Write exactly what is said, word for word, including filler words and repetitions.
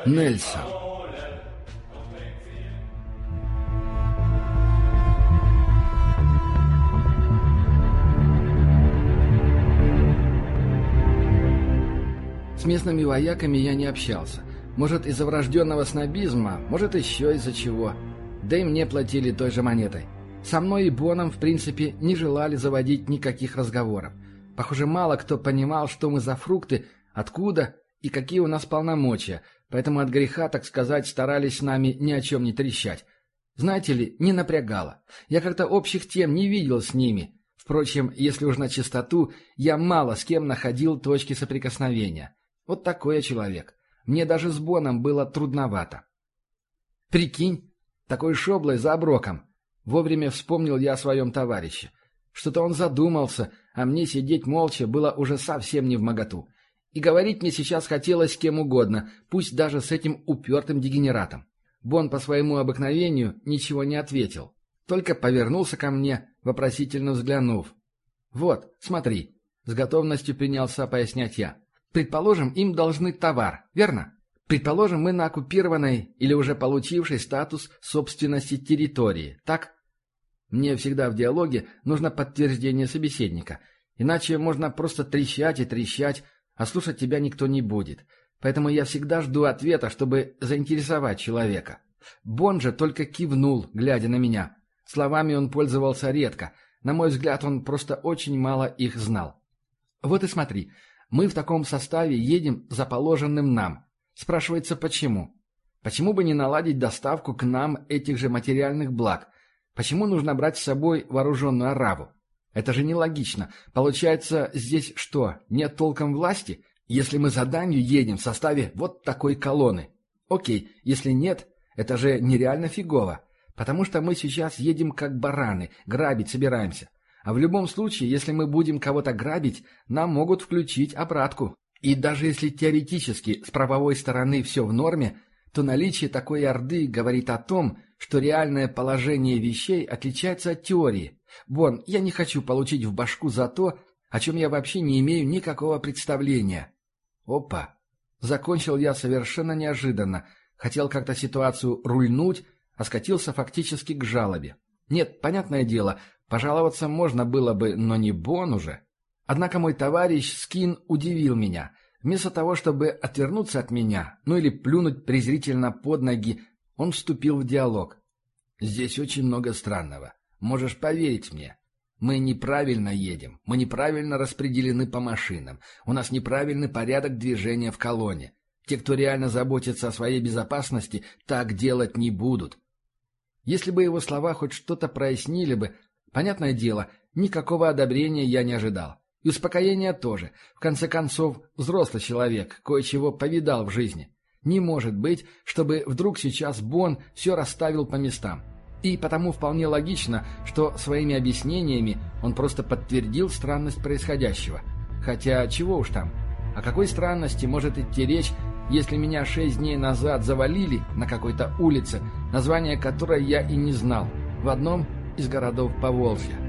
Нельсон. С местными вояками я не общался. Может, из-за врожденного снобизма, может, еще из-за чего. Да и мне платили той же монетой. Со мной и Боном, в принципе, не желали заводить никаких разговоров. Похоже, мало кто понимал, что мы за фрукты, откуда и какие у нас полномочия, поэтому от греха, так сказать, старались с нами ни о чем не трещать. Знаете ли, не напрягало. Я как-то общих тем не видел с ними. Впрочем, если уж на чистоту, я мало с кем находил точки соприкосновения. Вот такой я человек. Мне даже с Боном было трудновато. Прикинь, такой шоблой за оброком. Вовремя вспомнил я о своем товарище. Что-то он задумался, а мне сидеть молча было уже совсем не вмоготу. И говорить мне сейчас хотелось с кем угодно, пусть даже с этим упертым дегенератом. Бон по своему обыкновению ничего не ответил. Только повернулся ко мне, вопросительно взглянув. «Вот, смотри», — с готовностью принялся пояснять я. «Предположим, им должны товар, верно? Предположим, мы на оккупированной или уже получившей статус собственности территории, так?» Мне всегда в диалоге нужно подтверждение собеседника, иначе можно просто трещать и трещать, а слушать тебя никто не будет. Поэтому я всегда жду ответа, чтобы заинтересовать человека. Бон же только кивнул, глядя на меня. Словами он пользовался редко. На мой взгляд, он просто очень мало их знал. Вот и смотри, мы в таком составе едем за положенным нам. Спрашивается, почему? Почему бы не наладить доставку к нам этих же материальных благ? Почему нужно брать с собой вооруженную ораву? Это же нелогично. Получается, здесь что, нет толком власти, если мы за данью едем в составе вот такой колонны? Окей, если нет, это же нереально фигово. Потому что мы сейчас едем как бараны, грабить собираемся. А в любом случае, если мы будем кого-то грабить, нам могут включить обратку. И даже если теоретически с правовой стороны все в норме, то наличие такой орды говорит о том, что реальное положение вещей отличается от теории. Бон, я не хочу получить в башку за то, о чем я вообще не имею никакого представления. Опа! Закончил я совершенно неожиданно. Хотел как-то ситуацию рульнуть, а скатился фактически к жалобе. Нет, понятное дело, пожаловаться можно было бы, но не Бон уже. Однако мой товарищ Скин удивил меня. Вместо того, чтобы отвернуться от меня, ну или плюнуть презрительно под ноги, он вступил в диалог. «Здесь очень много странного. Можешь поверить мне. Мы неправильно едем, мы неправильно распределены по машинам, у нас неправильный порядок движения в колонне. Те, кто реально заботится о своей безопасности, так делать не будут». Если бы его слова хоть что-то прояснили бы, понятное дело, никакого одобрения я не ожидал. И успокоения тоже. В конце концов, взрослый человек, кое-чего повидал в жизни. Не может быть, чтобы вдруг сейчас Бон все расставил по местам. И потому вполне логично, что своими объяснениями он просто подтвердил странность происходящего. Хотя чего уж там. О какой странности может идти речь, если меня шесть дней назад завалили на какой-то улице, название которой я и не знал, в одном из городов Поволжья?